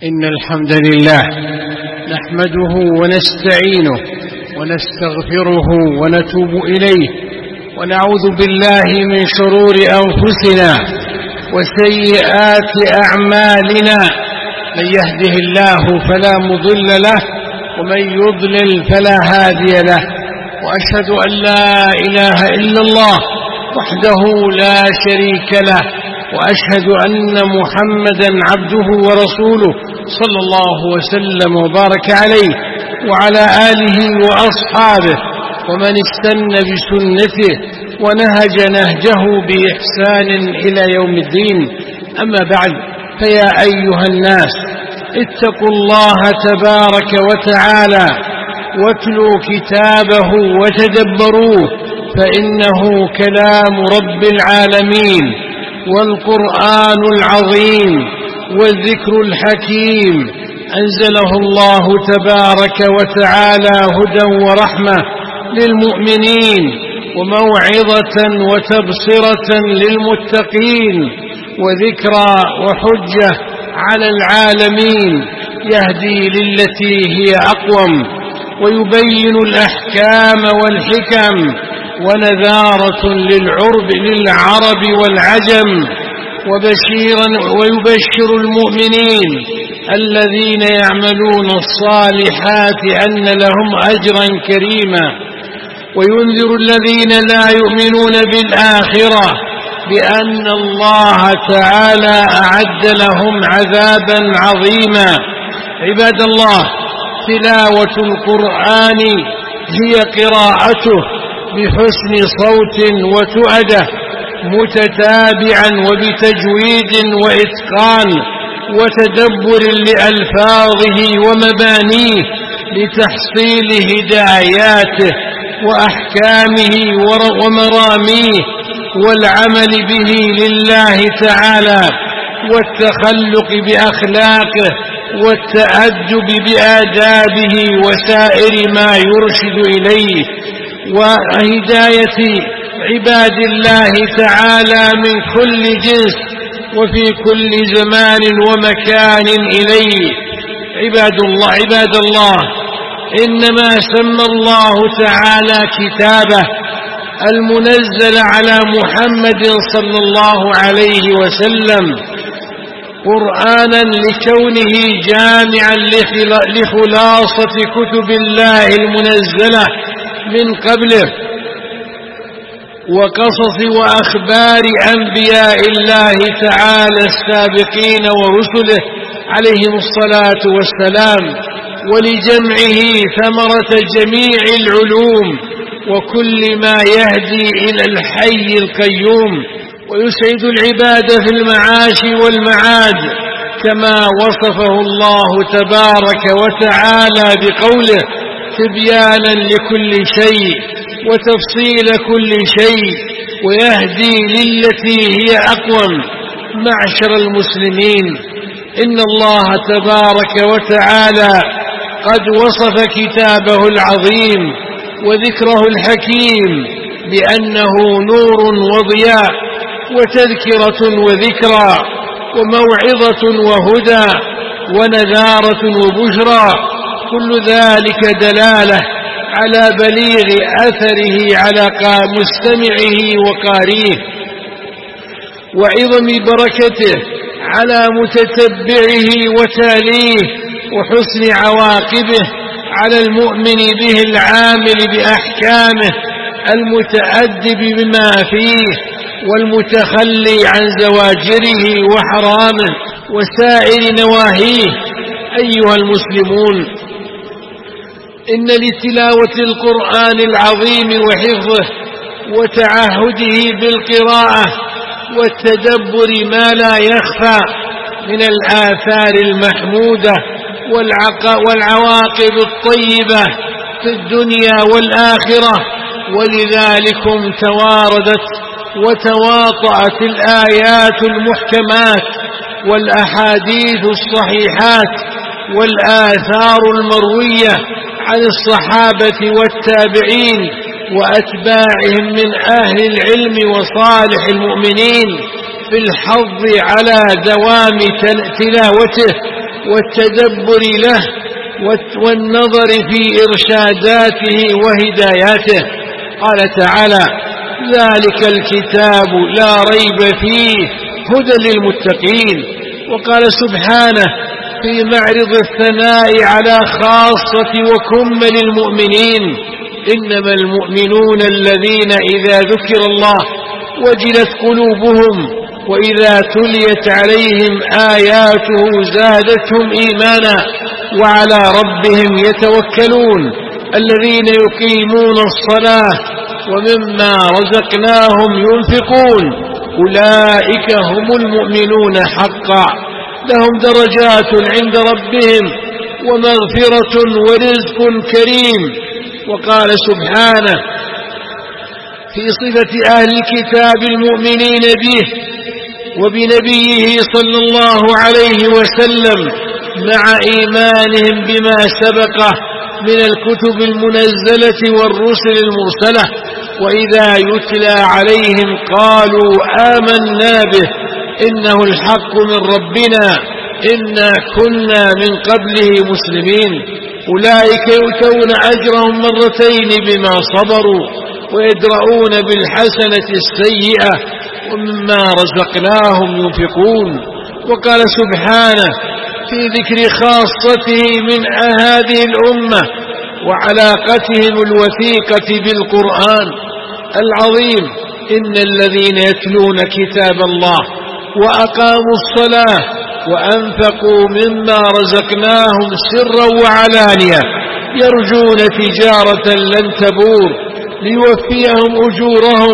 إن الحمد لله نحمده ونستعينه ونستغفره ونتوب إليه ونعوذ بالله من شرور أنفسنا وسيئات أعمالنا. من يهده الله فلا مضل له ومن يضلل فلا هادي له، وأشهد أن لا إله إلا الله وحده لا شريك له، وأشهد أن محمدا عبده ورسوله صلى الله وسلم وبارك عليه وعلى آله وأصحابه ومن استنى بسنته ونهج نهجه بإحسان إلى يوم الدين. أما بعد، فيا أيها الناس اتقوا الله تبارك وتعالى واتلوا كتابه وتدبروه، فإنه كلام رب العالمين والقرآن العظيم والذكر الحكيم، أنزله الله تبارك وتعالى هدى ورحمة للمؤمنين وموعظة وتبصرة للمتقين وذكرى وحجة على العالمين، يهدي للتي هي أقوم ويبين الأحكام والحكم ونذارة للعرب والعجم، ويبشر المؤمنين الذين يعملون الصالحات أن لهم أجرا كريما، وينذر الذين لا يؤمنون بالآخرة بأن الله تعالى أعد لهم عذابا عظيما. عباد الله، تلاوة القرآن هي قراءته بحسن صوت وتؤدة متتابعا وبتجويد وإتقان وتدبر لألفاظه ومبانيه لتحصيل هداياته وأحكامه ومراميه والعمل به لله تعالى والتخلق بأخلاقه والتأدب بآدابه وسائر ما يرشد إليه، وهداية عباد الله تعالى من كل جنس وفي كل زمان ومكان إليه. عباد الله، إنما سمى الله تعالى كتابه المنزل على محمد صلى الله عليه وسلم قرآنا لكونه جامعا لخلاصة كتب الله المنزلة من قبله وقصص وأخبار أنبياء الله تعالى السابقين ورسله عليهم الصلاة والسلام، ولجمعه ثمرة جميع العلوم وكل ما يهدي إلى الحي القيوم ويسعد العباد في المعاش والمعاد، كما وصفه الله تبارك وتعالى بقوله: تبيانا لكل شيء وتفصيل كل شيء ويهدي للتي هي أقوم. معشر المسلمين، إن الله تبارك وتعالى قد وصف كتابه العظيم وذكره الحكيم بأنه نور وضياء وتذكرة وذكرى وموعظة وهدى ونذارة وبشرى، كل ذلك دلالة على بليغ أثره على مستمعه وقارئه وعظم بركته على متتبعه وتاليه وحسن عواقبه على المؤمن به العامل بأحكامه المتأدب بما فيه والمتخلي عن زواجره وحرامه وسائر نواهيه. أيها المسلمون، إن لتلاوة القرآن العظيم وحفظه وتعهده بالقراءة والتدبر ما لا يخفى من الآثار المحمودة والعواقب الطيبة في الدنيا والآخرة، ولذلكم تواردت وتواطأت الآيات المحكمات والأحاديث الصحيحات والآثار المروية عن الصحابة والتابعين وأتباعهم من أهل العلم وصالح المؤمنين في الحظ على دوام تلاوته والتدبر له والنظر في إرشاداته وهداياته. قال تعالى: ذلك الكتاب لا ريب فيه هدى للمتقين. وقال سبحانه في معرض الثناء على خاصة وكمل المؤمنين: إنما المؤمنون الذين إذا ذكر الله وجلت قلوبهم وإذا تليت عليهم آياته زادتهم إيمانا وعلى ربهم يتوكلون الذين يقيمون الصلاة ومما رزقناهم ينفقون أولئك هم المؤمنون حقا لهم درجات عند ربهم ومغفرة ورزق كريم. وقال سبحانه في صفة أهل الكتاب المؤمنين به وبنبيه صلى الله عليه وسلم مع إيمانهم بما سبقه من الكتب المنزلة والرسل المرسلة: وإذا يتلى عليهم قالوا آمنا به إنه الحق من ربنا إنا كنا من قبله مسلمين. أولئك يؤتون أجرهم مرتين بما صبروا ويدرؤون بالحسنة السيئة ومما رزقناهم ينفقون. وقال سبحانه في ذكر خاصته من هذه الأمة وعلاقتهم الوثيقة بالقرآن العظيم: إن الذين يتلون كتاب الله وأقاموا الصلاة وأنفقوا مما رزقناهم سرا وعلانية يرجون تجارة لن تبور ليوفيهم أجورهم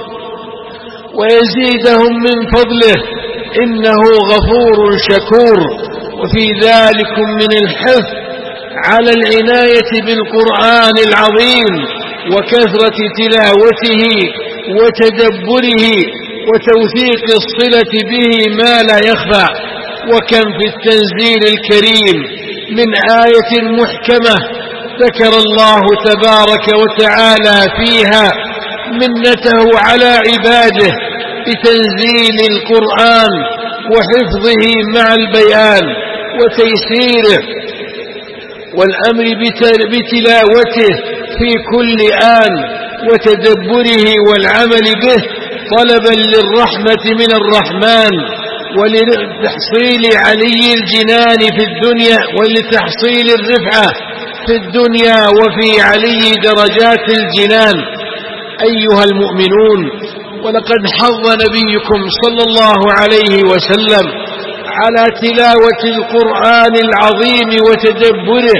ويزيدهم من فضله إنه غفور شكور. وفي ذلك من الحث على العناية بالقرآن العظيم وكثرة تلاوته وتدبره وتوثيق الصلة به ما لا يخفى. وكم في التنزيل الكريم من آية محكمة ذكر الله تبارك وتعالى فيها منته على عباده بتنزيل القرآن وحفظه مع البيان وتيسيره والأمر بتلاوته في كل آن وتدبره والعمل به طلبا للرحمة من الرحمن ولتحصيل علي الجنان في الدنيا ولتحصيل الرفعة في الدنيا وفي علي درجات الجنان. أيها المؤمنون، ولقد حض نبيكم صلى الله عليه وسلم على تلاوة القرآن العظيم وتدبره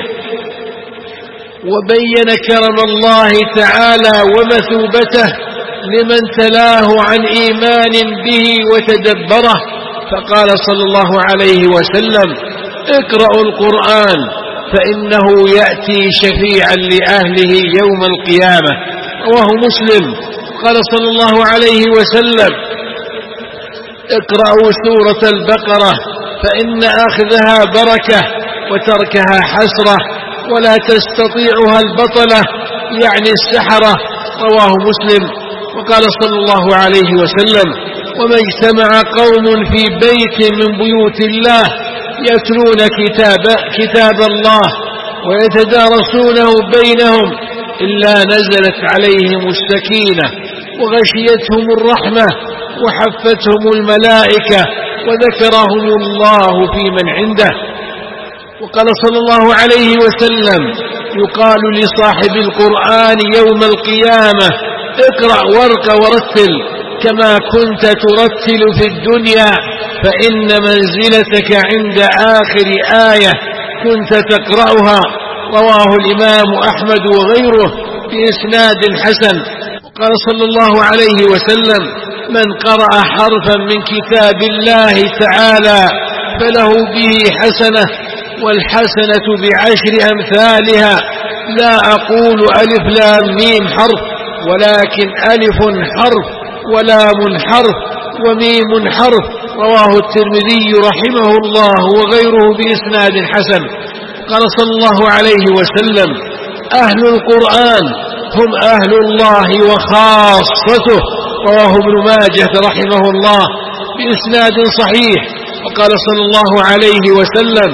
وبين كرم الله تعالى ومثوبته لمن تلاه عن إيمان به وتدبره، فقال صلى الله عليه وسلم: اقرأوا القرآن فإنه يأتي شفيعا لأهله يوم القيامة. رواه مسلم. قال صلى الله عليه وسلم: اقرأوا سورة البقرة فإن أخذها بركة وتركها حسرة ولا تستطيعها البطلة يعني السحرة. رواه مسلم. وقال صلى الله عليه وسلم: وما اجتمع قوم في بيت من بيوت الله يتلون كتاب الله ويتدارسونه بينهم إلا نزلت عليهم السكينة وغشيتهم الرحمة وحفتهم الملائكة وذكرهم الله في من عنده. وقال صلى الله عليه وسلم: يقال لصاحب القرآن يوم القيامة: اقرأ وارق ورتل كما كنت ترتل في الدنيا فإن منزلتك عند آخر آية كنت تقرأها. رواه الإمام أحمد وغيره بإسناد حسن. قال صلى الله عليه وسلم: من قرأ حرفا من كتاب الله تعالى فله به حسنة والحسنة بعشر أمثالها لا أقول ألف لام ميم حرف ولكن ألف حرف ولام حرف وميم حرف. رواه الترمذي رحمه الله وغيره بإسناد حسن. قال صلى الله عليه وسلم: أهل القرآن هم أهل الله وخاصته. رواه ابن ماجه رحمه الله بإسناد صحيح. وقال صلى الله عليه وسلم: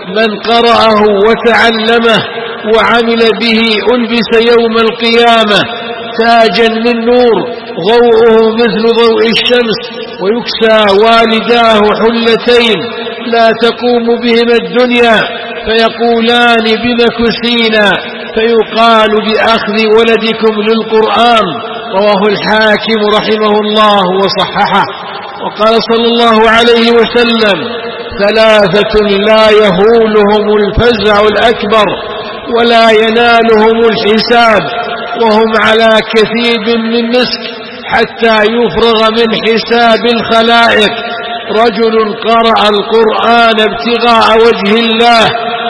من قرأه وتعلمه وعمل به ألبس يوم القيامة تاجا من نور ضوءه مثل ضوء الشمس، ويكسى والداه حلتين لا تقوم بهما الدنيا فيقولان بم كسينا، فيقال بأخذ ولدكم للقرآن. رواه الحاكم رحمه الله وصححه. وقال صلى الله عليه وسلم: ثلاثة لا يهولهم الفزع الأكبر ولا ينالهم الحساب وهم على كثيب من مسك حتى يفرغ من حساب الخلائق: رجل قرأ القرآن ابتغاء وجه الله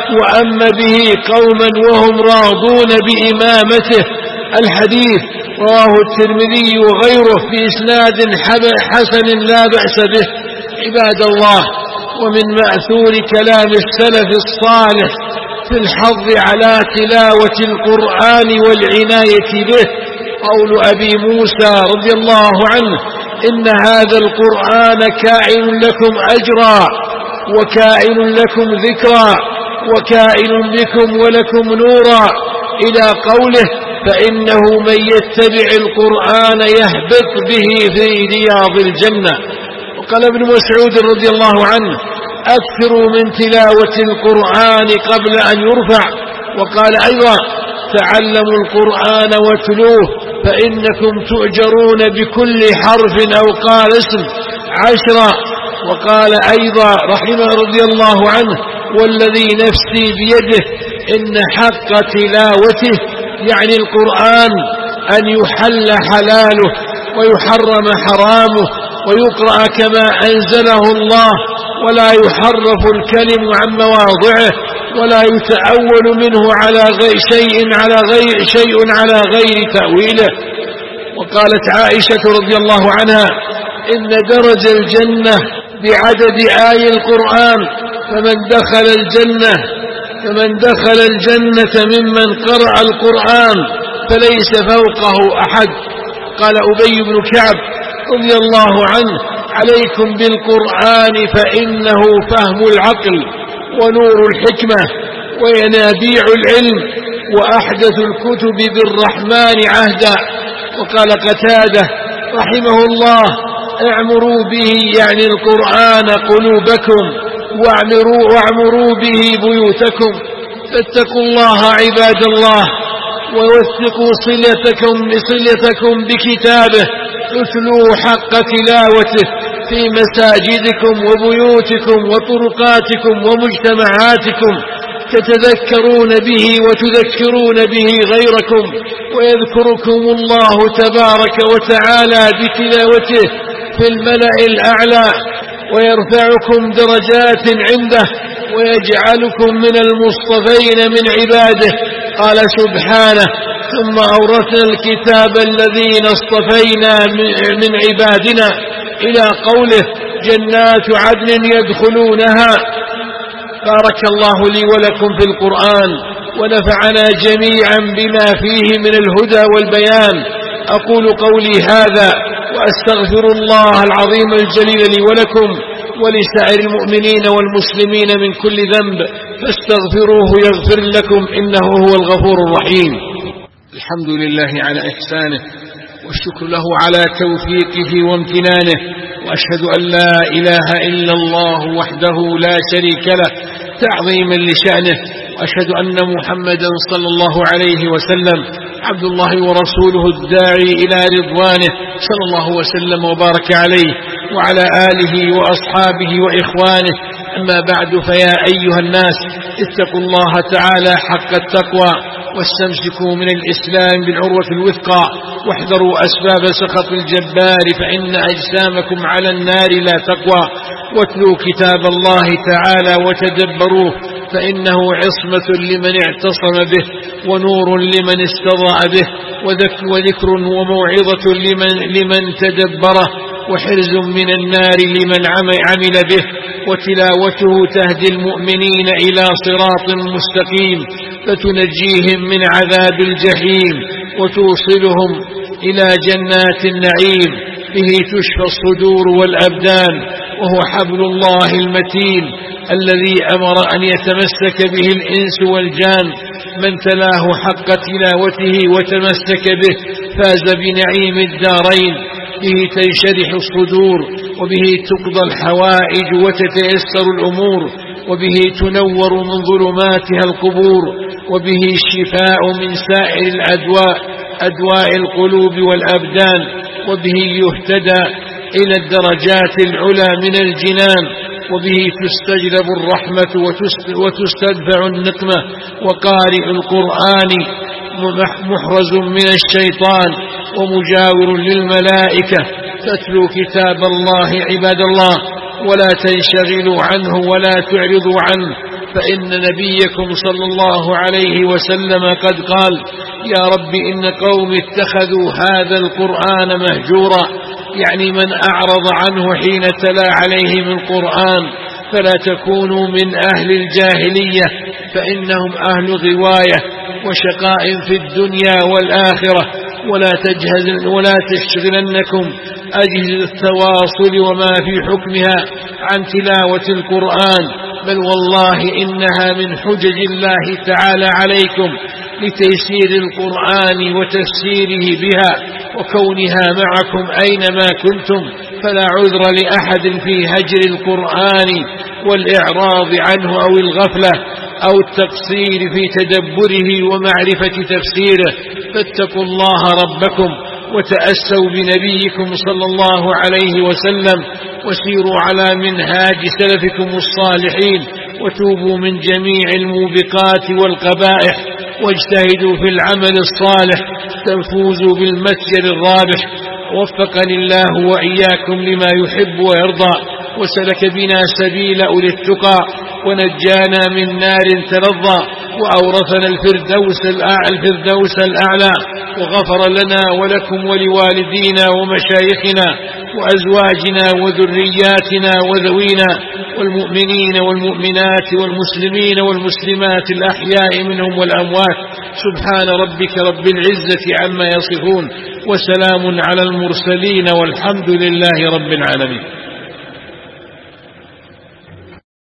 وأم به قوما وهم راضون بإمامته. الحديث رواه الترمذي وغيره بإسناد حسن لا بأس به. عباد الله، ومن مأثور كلام السلف الصالح في الحظ على تلاوة القرآن والعناية به قول أبي موسى رضي الله عنه: إن هذا القرآن كائن لكم أجرا وكائن لكم ذكرا وكائن بكم ولكم نورا، إلى قوله: فإنه من يتبع القرآن يهبط به في رياض الجنة. وقال ابن مسعود رضي الله عنه: أكثروا من تلاوة القرآن قبل أن يرفع. وقال أيضا: تعلموا القرآن واتلوه فإنكم تؤجرون بكل حرف، أو قال اسم 10. وقال أيضا رحمه رضي الله عنه: والذي نفسي بيده إن حق تلاوته يعني القرآن أن يحل حلاله ويحرم حرامه ويقرأ كما أنزله الله، ولا يحرف الكلم عن مواضعه ولا يتأول منه على شيء على غير تأويله. وقالت عائشة رضي الله عنها: إن درج الجنة بعدد آي القرآن، فمن دخل الجنة ممن قرأ القرآن فليس فوقه أحد. قال أبي بن كعب رضي الله عنه: عليكم بالقرآن فإنه فهم العقل ونور الحكمة وينابيع العلم وأحدث الكتب بالرحمن عهدا. وقال قتادة رحمه الله: اعمروا به يعني القرآن قلوبكم واعمروا به بيوتكم. فاتقوا الله عباد الله ووثقوا صلتكم بكتابه، اتلوا حق تلاوته في مساجدكم وبيوتكم وطرقاتكم ومجتمعاتكم، تتذكرون به وتذكرون به غيركم، ويذكركم الله تبارك وتعالى بتلاوته في الملأ الأعلى ويرفعكم درجات عنده ويجعلكم من المصطفين من عباده. قال سبحانه: ثم أورثنا الكتاب الذين اصطفينا من عبادنا، إلى قوله: جنات عدن يدخلونها. بارك الله لي ولكم في القرآن ونفعنا جميعا بما فيه من الهدى والبيان. أقول قولي هذا وأستغفر الله العظيم الجليل لي ولكم ولسائر المؤمنين والمسلمين من كل ذنب، فاستغفروه يغفر لكم إنه هو الغفور الرحيم. الحمد لله على إحسانه، والشكر له على توفيقه وامتنانه، وأشهد أن لا إله إلا الله وحده لا شريك له تعظيما لشأنه، وأشهد أن محمدا صلى الله عليه وسلم عبد الله ورسوله الداعي إلى رضوانه، صلى الله وسلم وبارك عليه وعلى آله وأصحابه وإخوانه. أما بعد، فيا أيها الناس، اتقوا الله تعالى حق التقوى، واستمسكوا من الإسلام بالعروة الوثقى، واحذروا أسباب سخط الجبار فإن أجسامكم على النار لا تقوى. واتلوا كتاب الله تعالى وتدبروه، فإنه عصمة لمن اعتصم به، ونور لمن استضاء به، وذكر وموعظة لمن تدبره، وحرز من النار لمن عمل به. وتلاوته تهدي المؤمنين إلى صراط مستقيم، فتنجيهم من عذاب الجحيم وتوصلهم إلى جنات النعيم، به تشفى الصدور والأبدان وهو حبل الله المتين الذي أمر أن يتمسك به الإنس والجان. من تلاه حق تلاوته وتمسك به فاز بنعيم الدارين، به تنشرح الصدور، وبه تقضى الحوائج وتتيسر الأمور، وبه تنور من ظلماتها القبور، وبه الشفاء من سائر أدواء القلوب والأبدان، وبه يهتدى إلى الدرجات العلى من الجنان، وبه تستجلب الرحمة وتستدفع النقمة. وقارئ القرآن محرز من الشيطان ومجاور للملائكة. فاتلوا كتاب الله عباد الله ولا تنشغلوا عنه ولا تعرضوا عنه، فإن نبيكم صلى الله عليه وسلم قد قال: يا رب إن قوم اتخذوا هذا القرآن مهجورا، يعني من أعرض عنه حين تلا عليهم القرآن. فلا تكونوا من أهل الجاهلية، فإنهم أهل غواية وشقاء في الدنيا والآخرة. ولا تشغلنكم أجهزة التواصل وما في حكمها عن تلاوة القرآن، بل والله إنها من حجج الله تعالى عليكم لتيسير القرآن وتفسيره بها وكونها معكم أينما كنتم. فلا عذر لأحد في هجر القرآن والإعراض عنه أو الغفلة أو التقصير في تدبره ومعرفة تفسيره. فاتقوا الله ربكم وتأسوا بنبيكم صلى الله عليه وسلم، وسيروا على منهاج سلفكم الصالحين، وتوبوا من جميع الموبقات والقبائح، واجتهدوا في العمل الصالح تفوزوا بالمتجر الرابح. وفقني الله وإياكم لما يحب ويرضى، وسلك بنا سبيل أولي التقى، ونجانا من نار تلظى، وأورثنا الفردوس الأعلى، وغفر لنا ولكم ولوالدينا ومشايخنا وأزواجنا وذرياتنا وذوينا والمؤمنين والمؤمنات والمسلمين والمسلمات الأحياء منهم والأموات. سبحان ربك رب العزة عما يصفون، وسلام على المرسلين، والحمد لله رب العالمين.